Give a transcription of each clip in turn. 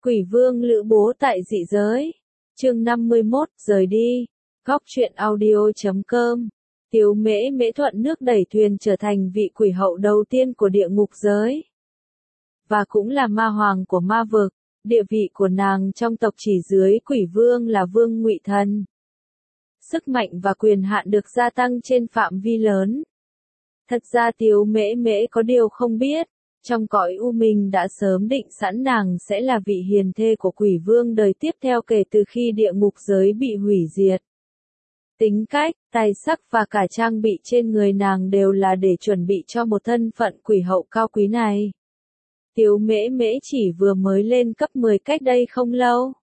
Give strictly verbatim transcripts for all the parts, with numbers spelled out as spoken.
Quỷ vương Lữ Bố tại dị giới. Chương năm mươi mốt, rời đi. Góc truyện audio chấm com. Tiếu Mễ Mễ thuận nước đẩy thuyền trở thành vị quỷ hậu đầu tiên của địa ngục giới. Và cũng là ma hoàng của ma vực. Địa vị của nàng trong tộc chỉ dưới quỷ vương là Vương Ngụy Thần. Sức mạnh và quyền hạn được gia tăng trên phạm vi lớn. Thật ra Tiếu Mễ Mễ có điều không biết. Trong cõi u minh đã sớm định sẵn nàng sẽ là vị hiền thê của quỷ vương đời tiếp theo kể từ khi địa ngục giới bị hủy diệt. Tính cách, tài sắc và cả trang bị trên người nàng đều là để chuẩn bị cho một thân phận quỷ hậu cao quý này. Tiếu Mễ Mễ chỉ vừa mới lên cấp mười cách đây không lâu.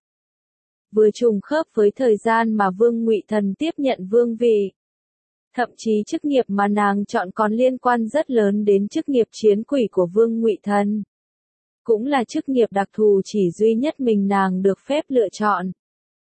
Vừa trùng khớp với thời gian mà Vương Ngụy Thần tiếp nhận vương vị. Thậm chí chức nghiệp mà nàng chọn còn liên quan rất lớn đến chức nghiệp chiến quỷ của Vương Ngụy Thần. Cũng là chức nghiệp đặc thù chỉ duy nhất mình nàng được phép lựa chọn.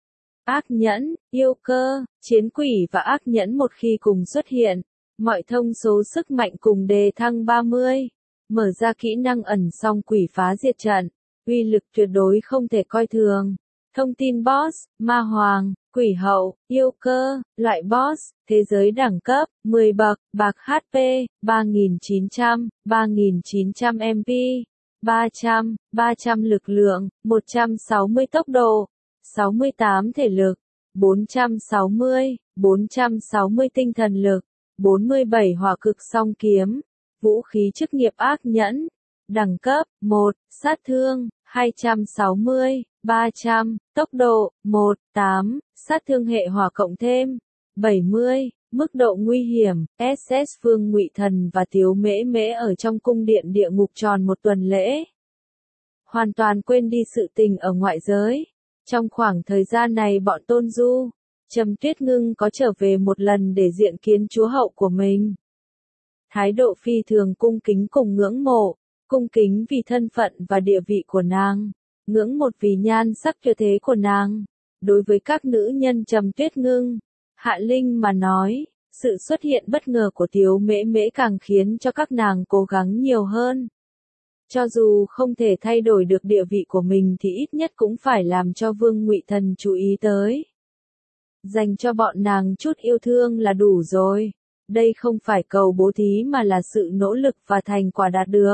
Ác nhẫn, yêu cơ, chiến quỷ và ác nhẫn một khi cùng xuất hiện, mọi thông số sức mạnh cùng đề thăng ba mươi. Mở ra kỹ năng ẩn song quỷ phá diệt trận, uy lực tuyệt đối không thể coi thường. Thông tin boss, ma hoàng, quỷ hậu, yêu cơ, loại boss, thế giới đẳng cấp, mười bậc, bạc hát pê, ba nghìn chín trăm, ba nghìn chín trăm em pê, ba trăm, ba trăm lực lượng, một trăm sáu mươi tốc độ, sáu mươi tám thể lực, bốn trăm sáu mươi, bốn trăm sáu mươi tinh thần lực, bốn mươi bảy hỏa cực song kiếm, vũ khí chức nghiệp ác nhẫn, đẳng cấp, một, sát thương, hai trăm sáu mươi, ba trăm, tốc độ, một, tám, sát thương hệ hỏa cộng thêm, bảy mươi, mức độ nguy hiểm, ét ét Vương Ngụy Thần và Tiếu Mễ Mễ ở trong cung điện địa ngục tròn một tuần lễ. Hoàn toàn quên đi sự tình ở ngoại giới. Trong khoảng thời gian này bọn Tôn Du, Trầm Tuyết Ngưng có trở về một lần để diện kiến chúa hậu của mình. Thái độ phi thường cung kính cùng ngưỡng mộ, cung kính vì thân phận và địa vị của nàng, ngưỡng một vì nhan sắc tuyệt thế của nàng. Đối với các nữ nhân Trầm Tuyết Ngưng, Hạ Linh mà nói, sự xuất hiện bất ngờ của Tiếu Mễ Mễ càng khiến cho các nàng cố gắng nhiều hơn. Cho dù không thể thay đổi được địa vị của mình thì ít nhất cũng phải làm cho Vương Ngụy Thần chú ý tới. Dành cho bọn nàng chút yêu thương là đủ rồi. Đây không phải cầu bố thí mà là sự nỗ lực và thành quả đạt được.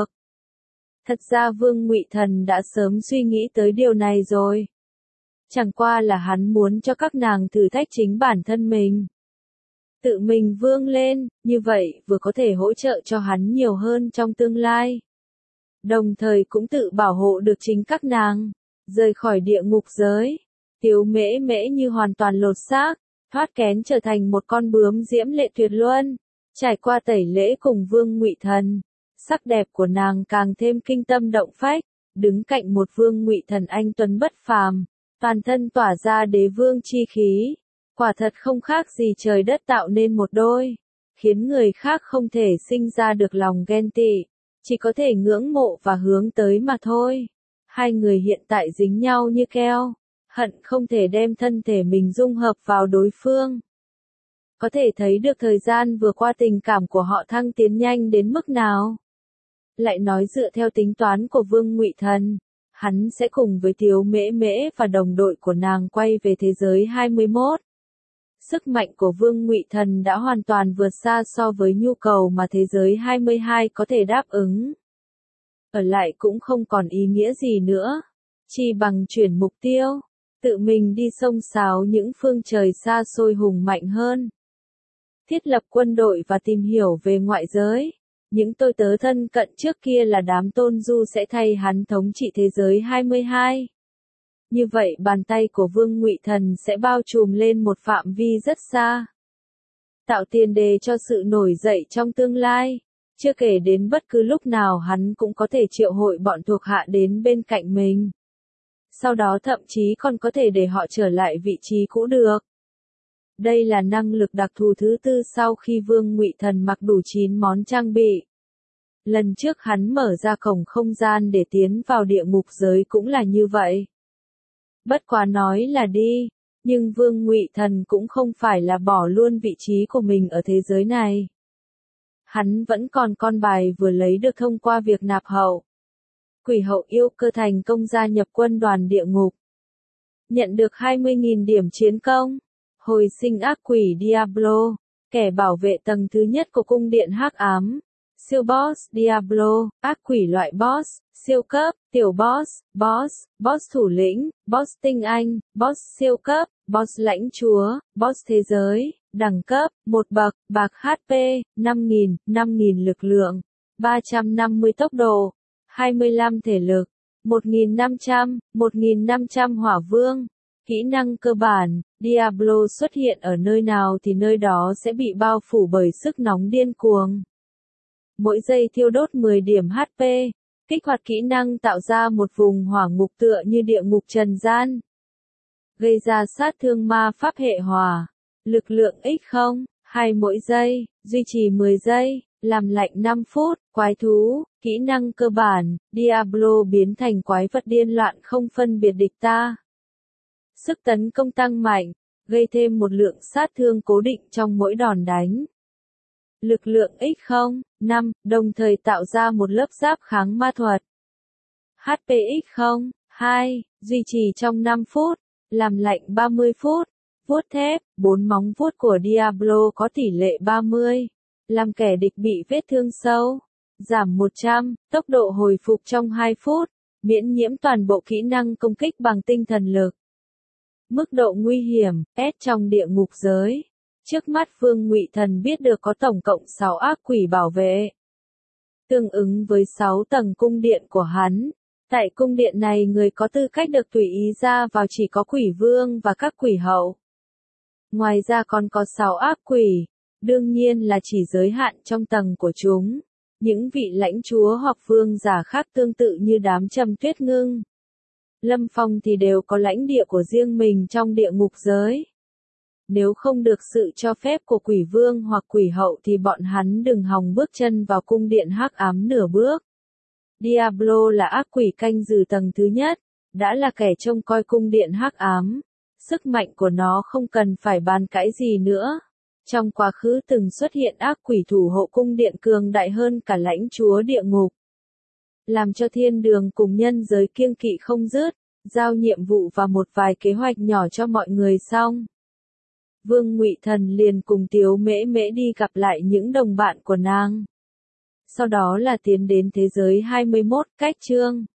Thật ra Vương Ngụy Thần đã sớm suy nghĩ tới điều này rồi. Chẳng qua là hắn muốn cho các nàng thử thách chính bản thân mình. Tự mình vươn lên, như vậy vừa có thể hỗ trợ cho hắn nhiều hơn trong tương lai. Đồng thời cũng tự bảo hộ được chính các nàng, rời khỏi địa ngục giới. Tiếu Mễ Mễ như hoàn toàn lột xác, thoát kén trở thành một con bướm diễm lệ tuyệt luân. Trải qua tẩy lễ cùng Vương Ngụy Thần, sắc đẹp của nàng càng thêm kinh tâm động phách, đứng cạnh một Vương Ngụy Thần anh tuấn bất phàm, toàn thân tỏa ra đế vương chi khí, quả thật không khác gì trời đất tạo nên một đôi, khiến người khác không thể sinh ra được lòng ghen tị, chỉ có thể ngưỡng mộ và hướng tới mà thôi. Hai người hiện tại dính nhau như keo, hận không thể đem thân thể mình dung hợp vào đối phương. Có thể thấy được thời gian vừa qua tình cảm của họ thăng tiến nhanh đến mức nào. Lại nói dựa theo tính toán của Vương Ngụy Thần, hắn sẽ cùng với Tiếu Mễ Mễ và đồng đội của nàng quay về thế giới hai mươi mốt. Sức mạnh của Vương Ngụy Thần đã hoàn toàn vượt xa so với nhu cầu mà thế giới hai mươi hai có thể đáp ứng. Ở lại cũng không còn ý nghĩa gì nữa, chỉ bằng chuyển mục tiêu, tự mình đi xông xáo những phương trời xa xôi hùng mạnh hơn. Thiết lập quân đội và tìm hiểu về ngoại giới. Những tôi tớ thân cận trước kia là đám Tôn Du sẽ thay hắn thống trị thế giới hai mươi hai. Như vậy bàn tay của Vương Ngụy Thần sẽ bao trùm lên một phạm vi rất xa. Tạo tiền đề cho sự nổi dậy trong tương lai. Chưa kể đến bất cứ lúc nào hắn cũng có thể triệu hội bọn thuộc hạ đến bên cạnh mình. Sau đó thậm chí còn có thể để họ trở lại vị trí cũ được. Đây là năng lực đặc thù thứ tư sau khi Vương Ngụy Thần mặc đủ chín món trang bị. Lần trước hắn mở ra cổng không gian để tiến vào địa ngục giới cũng là như vậy. Bất quá nói là đi, nhưng Vương Ngụy Thần cũng không phải là bỏ luôn vị trí của mình ở thế giới này. Hắn vẫn còn con bài vừa lấy được thông qua việc nạp hậu. Quỷ hậu yêu cơ thành công gia nhập quân đoàn địa ngục. Nhận được hai mươi nghìn điểm chiến công. Hồi sinh ác quỷ Diablo, kẻ bảo vệ tầng thứ nhất của cung điện hắc ám. Siêu boss Diablo, ác quỷ loại boss, siêu cấp, tiểu boss, boss, boss thủ lĩnh, boss tinh anh, boss siêu cấp, boss lãnh chúa, boss thế giới, đẳng cấp, một bậc, bạc hát pê, năm nghìn, năm nghìn lực lượng, ba trăm năm mươi tốc độ, hai mươi lăm thể lực, một nghìn năm trăm, một nghìn năm trăm hỏa vương. Kỹ năng cơ bản, Diablo xuất hiện ở nơi nào thì nơi đó sẽ bị bao phủ bởi sức nóng điên cuồng. Mỗi giây thiêu đốt mười điểm hát pê, kích hoạt kỹ năng tạo ra một vùng hỏa ngục tựa như địa ngục trần gian. Gây ra sát thương ma pháp hệ hỏa, lực lượng nhân không, hai mỗi giây, duy trì mười giây, làm lạnh năm phút, quái thú, kỹ năng cơ bản, Diablo biến thành quái vật điên loạn không phân biệt địch ta. Sức tấn công tăng mạnh, gây thêm một lượng sát thương cố định trong mỗi đòn đánh. Lực lượng nhân không, năm, đồng thời tạo ra một lớp giáp kháng ma thuật. hát pê nhân không, hai, duy trì trong năm phút, làm lạnh ba mươi phút. Vuốt thép, bốn móng vuốt của Diablo có tỷ lệ ba mươi, làm kẻ địch bị vết thương sâu. Giảm một trăm, tốc độ hồi phục trong hai phút, miễn nhiễm toàn bộ kỹ năng công kích bằng tinh thần lực. Mức độ nguy hiểm, S trong địa ngục giới. Trước mắt Vương Ngụy Thần biết được có tổng cộng sáu ác quỷ bảo vệ. Tương ứng với sáu tầng cung điện của hắn. Tại cung điện này người có tư cách được tùy ý ra vào chỉ có quỷ vương và các quỷ hậu. Ngoài ra còn có sáu ác quỷ, đương nhiên là chỉ giới hạn trong tầng của chúng. Những vị lãnh chúa hoặc vương giả khác tương tự như đám Trầm Tuyết Ngưng, Lâm Phong thì đều có lãnh địa của riêng mình trong địa ngục giới. Nếu không được sự cho phép của quỷ vương hoặc quỷ hậu thì bọn hắn đừng hòng bước chân vào cung điện hắc ám nửa bước. Diablo là ác quỷ canh giữ tầng thứ nhất, đã là kẻ trông coi cung điện hắc ám. Sức mạnh của nó không cần phải bàn cãi gì nữa. Trong quá khứ từng xuất hiện ác quỷ thủ hộ cung điện cường đại hơn cả lãnh chúa địa ngục. Làm cho thiên đường cùng nhân giới kiêng kỵ không dứt, giao nhiệm vụ và một vài kế hoạch nhỏ cho mọi người xong. Vương Ngụy Thần liền cùng Tiếu Mễ Mễ đi gặp lại những đồng bạn của nàng. Sau đó là tiến đến thế giới hai mươi mốt, cách chương.